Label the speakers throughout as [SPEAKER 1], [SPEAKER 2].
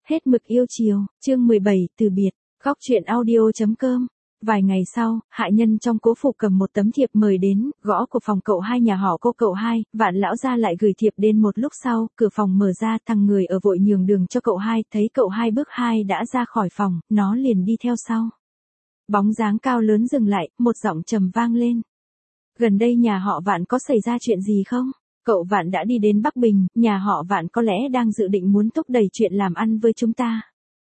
[SPEAKER 1] Hết mực yêu chiều, chương 17, từ biệt, góc truyện audio.com. Vài ngày sau, hạ nhân trong cố phủ cầm một tấm thiệp mời đến, gõ của phòng cậu hai nhà họ cô cậu hai, Vạn lão gia lại gửi thiệp đến. Một lúc sau, cửa phòng mở ra, thằng người ở vội nhường đường cho cậu hai, thấy cậu hai bước hai đã ra khỏi phòng, nó liền đi theo sau. Bóng dáng cao lớn dừng lại, một giọng trầm vang lên. Gần đây nhà họ Vạn có xảy ra chuyện gì không? Cậu Vạn đã đi đến Bắc Bình, nhà họ Vạn có lẽ đang dự định muốn thúc đẩy chuyện làm ăn với chúng ta.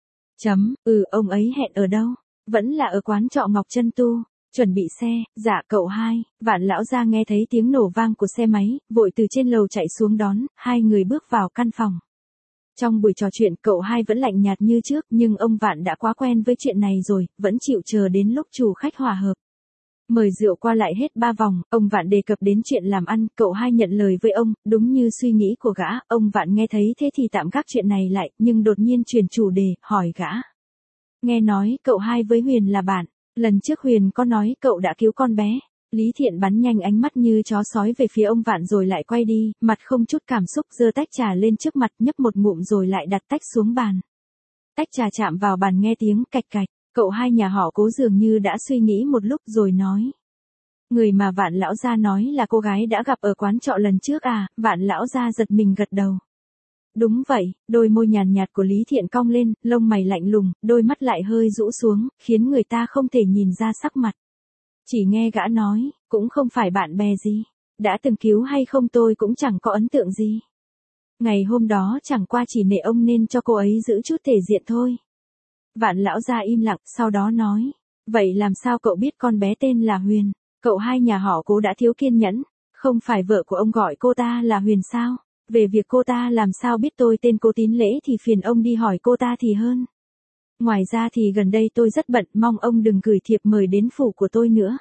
[SPEAKER 1] Ông ấy hẹn ở đâu? Vẫn là ở quán trọ Ngọc Trân Tu. Chuẩn bị xe, dạ cậu hai. Vạn lão gia nghe thấy tiếng nổ vang của xe máy, vội từ trên lầu chạy xuống đón, hai người bước vào căn phòng. Trong buổi trò chuyện cậu hai vẫn lạnh nhạt như trước, nhưng ông Vạn đã quá quen với chuyện này rồi, vẫn chịu chờ đến lúc chủ khách hòa hợp. Mời rượu qua lại hết 3 vòng, ông Vạn đề cập đến chuyện làm ăn, cậu hai nhận lời với ông, đúng như suy nghĩ của gã, ông Vạn nghe thấy thế thì tạm gác chuyện này lại, nhưng đột nhiên chuyển chủ đề, hỏi gã. Nghe nói cậu hai với Huyền là bạn, lần trước Huyền có nói cậu đã cứu con bé. Lý Thiện bắn nhanh ánh mắt như chó sói về phía ông Vạn rồi lại quay đi, mặt không chút cảm xúc, giơ tách trà lên trước mặt, nhấp một ngụm rồi lại đặt tách xuống bàn. Tách trà chạm vào bàn nghe tiếng cạch cạch. Cậu hai nhà họ Cố dường như đã suy nghĩ một lúc rồi nói. Người mà Vạn lão gia nói là cô gái đã gặp ở quán trọ lần trước à? Vạn lão gia giật mình gật đầu. Đúng vậy, đôi môi nhàn nhạt của Lý Thiện cong lên, lông mày lạnh lùng, đôi mắt lại hơi rũ xuống, khiến người ta không thể nhìn ra sắc mặt. Chỉ nghe gã nói, cũng không phải bạn bè gì. Đã từng cứu hay không tôi cũng chẳng có ấn tượng gì. Ngày hôm đó chẳng qua chỉ nể ông nên cho cô ấy giữ chút thể diện thôi. Vạn lão gia im lặng, sau đó nói. Vậy làm sao cậu biết con bé tên là Huyền? Cậu hai nhà họ Cố đã thiếu kiên nhẫn. Không phải vợ của ông gọi cô ta là Huyền sao? Về việc cô ta làm sao biết tôi tên Cố Tín Lễ thì phiền ông đi hỏi cô ta thì hơn. Ngoài ra thì gần đây tôi rất bận, mong ông đừng gửi thiệp mời đến phủ của tôi nữa.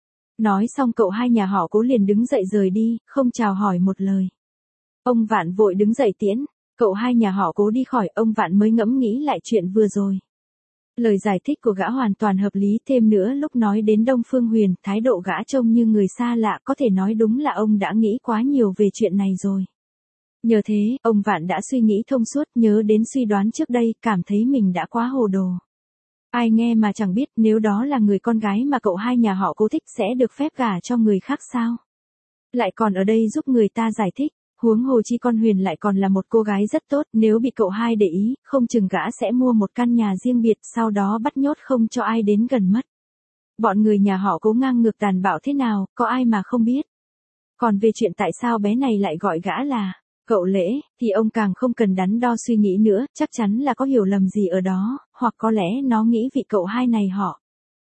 [SPEAKER 1] Nói xong cậu hai nhà họ Cố liền đứng dậy rời đi, không chào hỏi một lời. Ông Vạn vội đứng dậy tiễn. Cậu hai nhà họ Cố đi khỏi, ông Vạn mới ngẫm nghĩ lại chuyện vừa rồi. Lời giải thích của gã hoàn toàn hợp lý, thêm nữa lúc nói đến Đông Phương Huyền, thái độ gã trông như người xa lạ, có thể nói đúng là ông đã nghĩ quá nhiều về chuyện này rồi. Nhờ thế, ông Vạn đã suy nghĩ thông suốt, nhớ đến suy đoán trước đây, cảm thấy mình đã quá hồ đồ. Ai nghe mà chẳng biết, nếu đó là người con gái mà cậu hai nhà họ Cố thích sẽ được phép gả cho người khác sao? Lại còn ở đây giúp người ta giải thích. Huống hồ chi con Huyền lại còn là một cô gái rất tốt, nếu bị cậu hai để ý, không chừng gã sẽ mua một căn nhà riêng biệt, sau đó bắt nhốt không cho ai đến gần mất. Bọn người nhà họ Cố ngang ngược tàn bạo thế nào, có ai mà không biết. Còn về chuyện tại sao bé này lại gọi gã là cậu Lễ, thì ông càng không cần đắn đo suy nghĩ nữa, chắc chắn là có hiểu lầm gì ở đó, hoặc có lẽ nó nghĩ vị cậu hai này họ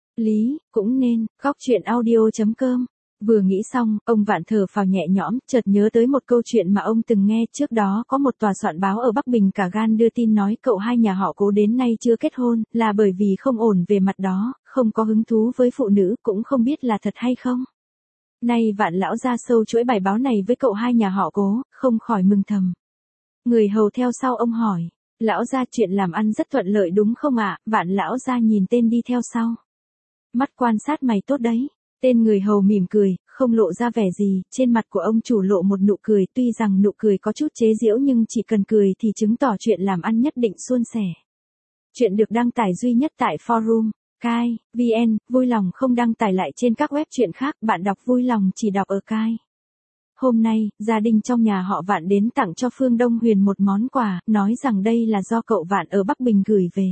[SPEAKER 1] Lý, cũng nên, góc truyện audio.com. Vừa nghĩ xong, ông Vạn thở phào nhẹ nhõm, chợt nhớ tới một câu chuyện mà ông từng nghe, trước đó có một tòa soạn báo ở Bắc Bình cả gan đưa tin nói cậu hai nhà họ Cố đến nay chưa kết hôn, là bởi vì không ổn về mặt đó, không có hứng thú với phụ nữ, cũng không biết là thật hay không. Nay Vạn lão ra sâu chuỗi bài báo này với cậu hai nhà họ Cố, không khỏi mừng thầm. Người hầu theo sau ông hỏi, lão gia chuyện làm ăn rất thuận lợi đúng không ạ? Vạn lão gia nhìn tên đi theo sau. Mắt quan sát mày tốt đấy. Tên người hầu mỉm cười, không lộ ra vẻ gì, trên mặt của ông chủ lộ một nụ cười, tuy rằng nụ cười có chút chế giễu nhưng chỉ cần cười thì chứng tỏ chuyện làm ăn nhất định suôn sẻ. Chuyện được đăng tải duy nhất tại forum Kai.vn, vui lòng không đăng tải lại trên các web truyện khác, bạn đọc vui lòng chỉ đọc ở Kai. Hôm nay, gia đình trong nhà họ Vạn đến tặng cho Phương Đông Huyền một món quà, nói rằng đây là do cậu Vạn ở Bắc Bình gửi về.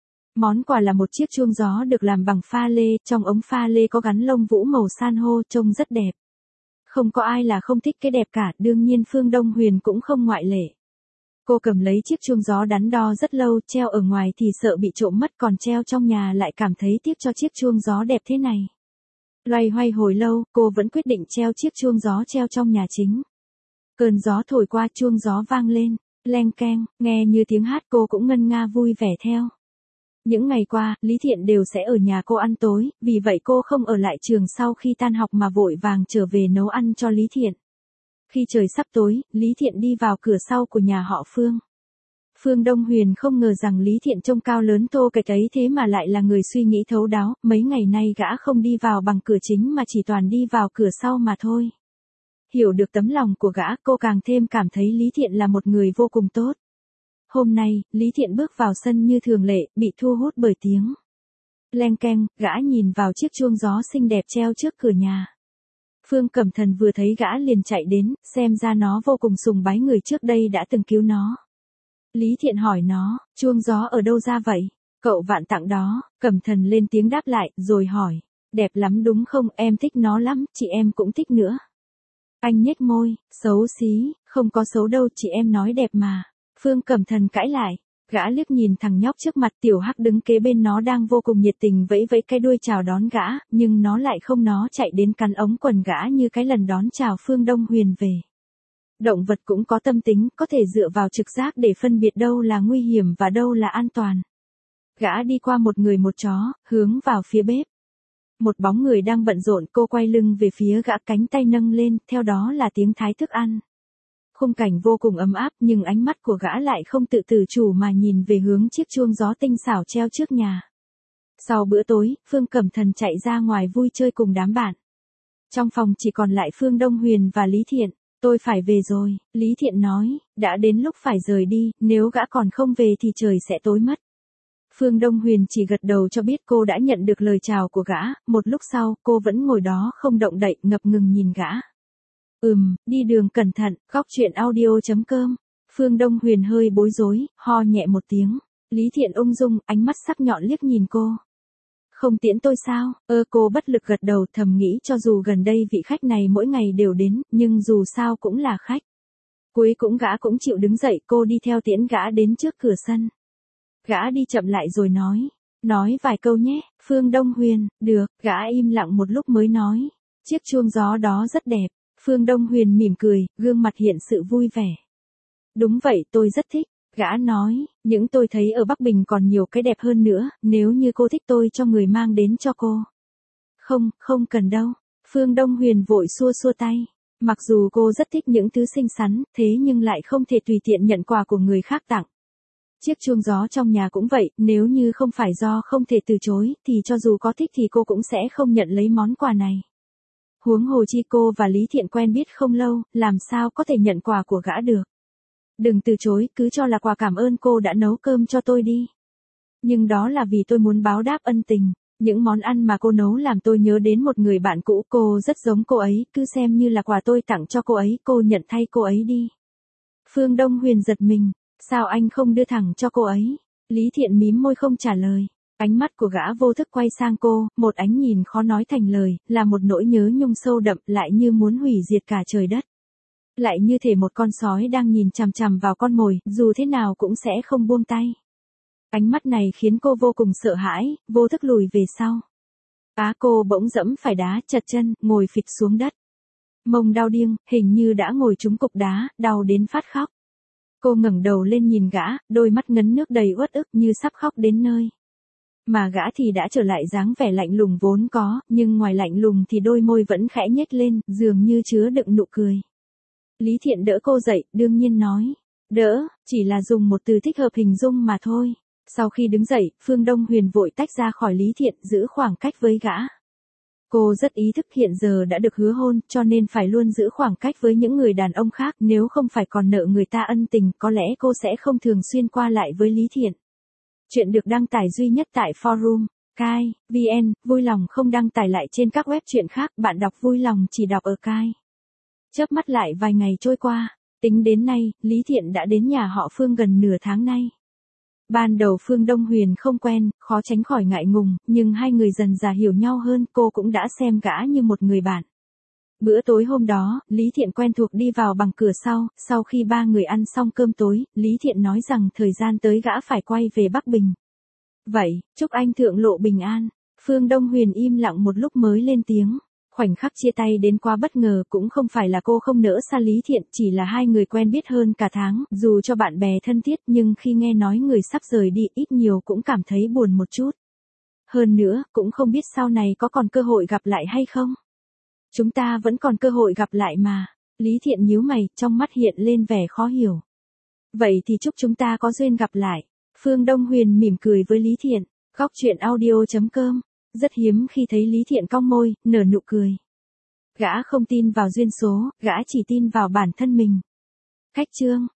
[SPEAKER 1] Món quà là một chiếc chuông gió được làm bằng pha lê, trong ống pha lê có gắn lông vũ màu san hô, trông rất đẹp. Không có ai là không thích cái đẹp cả, đương nhiên Phương Đông Huyền cũng không ngoại lệ. Cô cầm lấy chiếc chuông gió đắn đo rất lâu, treo ở ngoài thì sợ bị trộm mất, còn treo trong nhà lại cảm thấy tiếc cho chiếc chuông gió đẹp thế này. Loay hoay hồi lâu, cô vẫn quyết định treo chiếc chuông gió treo trong nhà chính. Cơn gió thổi qua, chuông gió vang lên, leng keng, nghe như tiếng hát, cô cũng ngân nga vui vẻ theo. Những ngày qua, Lý Thiện đều sẽ ở nhà cô ăn tối, vì vậy cô không ở lại trường sau khi tan học mà vội vàng trở về nấu ăn cho Lý Thiện. Khi trời sắp tối, Lý Thiện đi vào cửa sau của nhà họ Phương. Phương Đông Huyền không ngờ rằng Lý Thiện trông cao lớn thô kệch ấy thế mà lại là người suy nghĩ thấu đáo, mấy ngày nay gã không đi vào bằng cửa chính mà chỉ toàn đi vào cửa sau mà thôi. Hiểu được tấm lòng của gã, cô càng thêm cảm thấy Lý Thiện là một người vô cùng tốt. Hôm nay, Lý Thiện bước vào sân như thường lệ, bị thu hút bởi tiếng leng keng, gã nhìn vào chiếc chuông gió xinh đẹp treo trước cửa nhà. Phương Cẩm Thần vừa thấy gã liền chạy đến, xem ra nó vô cùng sùng bái người trước đây đã từng cứu nó. Lý Thiện hỏi nó, chuông gió ở đâu ra vậy? Cậu Vạn tặng đó. Cẩm Thần lên tiếng đáp lại, rồi hỏi, đẹp lắm đúng không? Em thích nó lắm, chị em cũng thích nữa. Anh nhếch môi, xấu xí, không có xấu đâu, chị em nói đẹp mà. Phương Cẩm Thần cãi lại. Gã liếc nhìn thằng nhóc trước mặt, Tiểu Hắc đứng kế bên nó đang vô cùng nhiệt tình vẫy vẫy cái đuôi chào đón gã, nhưng nó lại không, nó chạy đến cắn ống quần gã như cái lần đón chào Phương Đông Huyền về. Động vật cũng có tâm tính, có thể dựa vào trực giác để phân biệt đâu là nguy hiểm và đâu là an toàn. Gã đi qua một người một chó, hướng vào phía bếp. Một bóng người đang bận rộn, cô quay lưng về phía gã, cánh tay nâng lên, theo đó là tiếng thái thức ăn. Khung cảnh vô cùng ấm áp, nhưng ánh mắt của gã lại không tự chủ chủ mà nhìn về hướng chiếc chuông gió tinh xảo treo trước nhà. Sau bữa tối, Phương Cẩm Thần chạy ra ngoài vui chơi cùng đám bạn. Trong phòng chỉ còn lại Phương Đông Huyền và Lý Thiện. Tôi phải về rồi, Lý Thiện nói, đã đến lúc phải rời đi, nếu gã còn không về thì trời sẽ tối mất. Phương Đông Huyền chỉ gật đầu cho biết cô đã nhận được lời chào của gã, một lúc sau, cô vẫn ngồi đó không động đậy, ngập ngừng nhìn gã. Đi đường cẩn thận, góc truyện audio.com. Phương Đông Huyền hơi bối rối, ho nhẹ một tiếng. Lý Thiện ung dung, ánh mắt sắc nhọn liếc nhìn cô. Không tiễn tôi sao? Cô bất lực gật đầu, thầm nghĩ cho dù gần đây vị khách này mỗi ngày đều đến, nhưng dù sao cũng là khách. Cuối cùng gã cũng chịu đứng dậy, cô đi theo tiễn gã đến trước cửa sân. Gã đi chậm lại rồi nói vài câu nhé. Phương Đông Huyền, được. Gã im lặng một lúc mới nói, chiếc chuông gió đó rất đẹp. Phương Đông Huyền mỉm cười, gương mặt hiện sự vui vẻ. Đúng vậy, tôi rất thích. Gã nói, những tôi thấy ở Bắc Bình còn nhiều cái đẹp hơn nữa, nếu như cô thích tôi cho người mang đến cho cô. Không cần đâu. Phương Đông Huyền vội xua xua tay. Mặc dù cô rất thích những thứ xinh xắn, thế nhưng lại không thể tùy tiện nhận quà của người khác tặng. Chiếc chuông gió trong nhà cũng vậy, nếu như không phải do không thể từ chối, thì cho dù có thích thì cô cũng sẽ không nhận lấy món quà này. Huống hồ chi cô và Lý Thiện quen biết không lâu, làm sao có thể nhận quà của gã được. Đừng từ chối, cứ cho là quà cảm ơn cô đã nấu cơm cho tôi đi. Nhưng đó là vì tôi muốn báo đáp ân tình. Những món ăn mà cô nấu làm tôi nhớ đến một người bạn cũ, cô rất giống cô ấy, cứ xem như là quà tôi tặng cho cô ấy, cô nhận thay cô ấy đi. Phương Đông Huyền giật mình, sao anh không đưa thẳng cho cô ấy? Lý Thiện mím môi không trả lời. Ánh mắt của gã vô thức quay sang cô, một ánh nhìn khó nói thành lời, là một nỗi nhớ nhung sâu đậm, lại như muốn hủy diệt cả trời đất. Lại như thể một con sói đang nhìn chằm chằm vào con mồi, dù thế nào cũng sẽ không buông tay. Ánh mắt này khiến cô vô cùng sợ hãi, vô thức lùi về sau. Cô bỗng dẫm phải đá, chật chân, ngồi phịch xuống đất. Mông đau điếng, hình như đã ngồi trúng cục đá, đau đến phát khóc. Cô ngẩng đầu lên nhìn gã, đôi mắt ngấn nước đầy uất ức như sắp khóc đến nơi. Mà gã thì đã trở lại dáng vẻ lạnh lùng vốn có, nhưng ngoài lạnh lùng thì đôi môi vẫn khẽ nhếch lên, dường như chứa đựng nụ cười. Lý Thiện đỡ cô dậy, đương nhiên nói. Đỡ, chỉ là dùng một từ thích hợp hình dung mà thôi. Sau khi đứng dậy, Phương Đông Huyền vội tách ra khỏi Lý Thiện, giữ khoảng cách với gã. Cô rất ý thức hiện giờ đã được hứa hôn, cho nên phải luôn giữ khoảng cách với những người đàn ông khác, nếu không phải còn nợ người ta ân tình, có lẽ cô sẽ không thường xuyên qua lại với Lý Thiện. Chuyện được đăng tải duy nhất tại forum Kai.vn, vui lòng không đăng tải lại trên các web truyện khác, bạn đọc vui lòng chỉ đọc ở Kai. Chớp mắt lại vài ngày trôi qua, tính đến nay, Lý Thiện đã đến nhà họ Phương gần nửa tháng nay. Ban đầu Phương Đông Huyền không quen, khó tránh khỏi ngại ngùng, nhưng hai người dần dà hiểu nhau hơn, cô cũng đã xem gã như một người bạn. Bữa tối hôm đó, Lý Thiện quen thuộc đi vào bằng cửa sau khi ba người ăn xong cơm tối, Lý Thiện nói rằng thời gian tới gã phải quay về Bắc Bình. Vậy, chúc anh thượng lộ bình an. Phương Đông Huyền im lặng một lúc mới lên tiếng. Khoảnh khắc chia tay đến quá bất ngờ, cũng không phải là cô không nỡ xa Lý Thiện, chỉ là hai người quen biết hơn cả tháng, dù cho bạn bè thân thiết nhưng khi nghe nói người sắp rời đi ít nhiều cũng cảm thấy buồn một chút. Hơn nữa, cũng không biết sau này có còn cơ hội gặp lại hay không. Chúng ta vẫn còn cơ hội gặp lại mà. Lý Thiện nhíu mày, trong mắt hiện lên vẻ khó hiểu. Vậy thì chúc chúng ta có duyên gặp lại. Phương Đông Huyền mỉm cười với Lý Thiện. Góc truyện audio.com. Rất hiếm khi thấy Lý Thiện cong môi, nở nụ cười. Gã không tin vào duyên số, gã chỉ tin vào bản thân mình. Cách chương.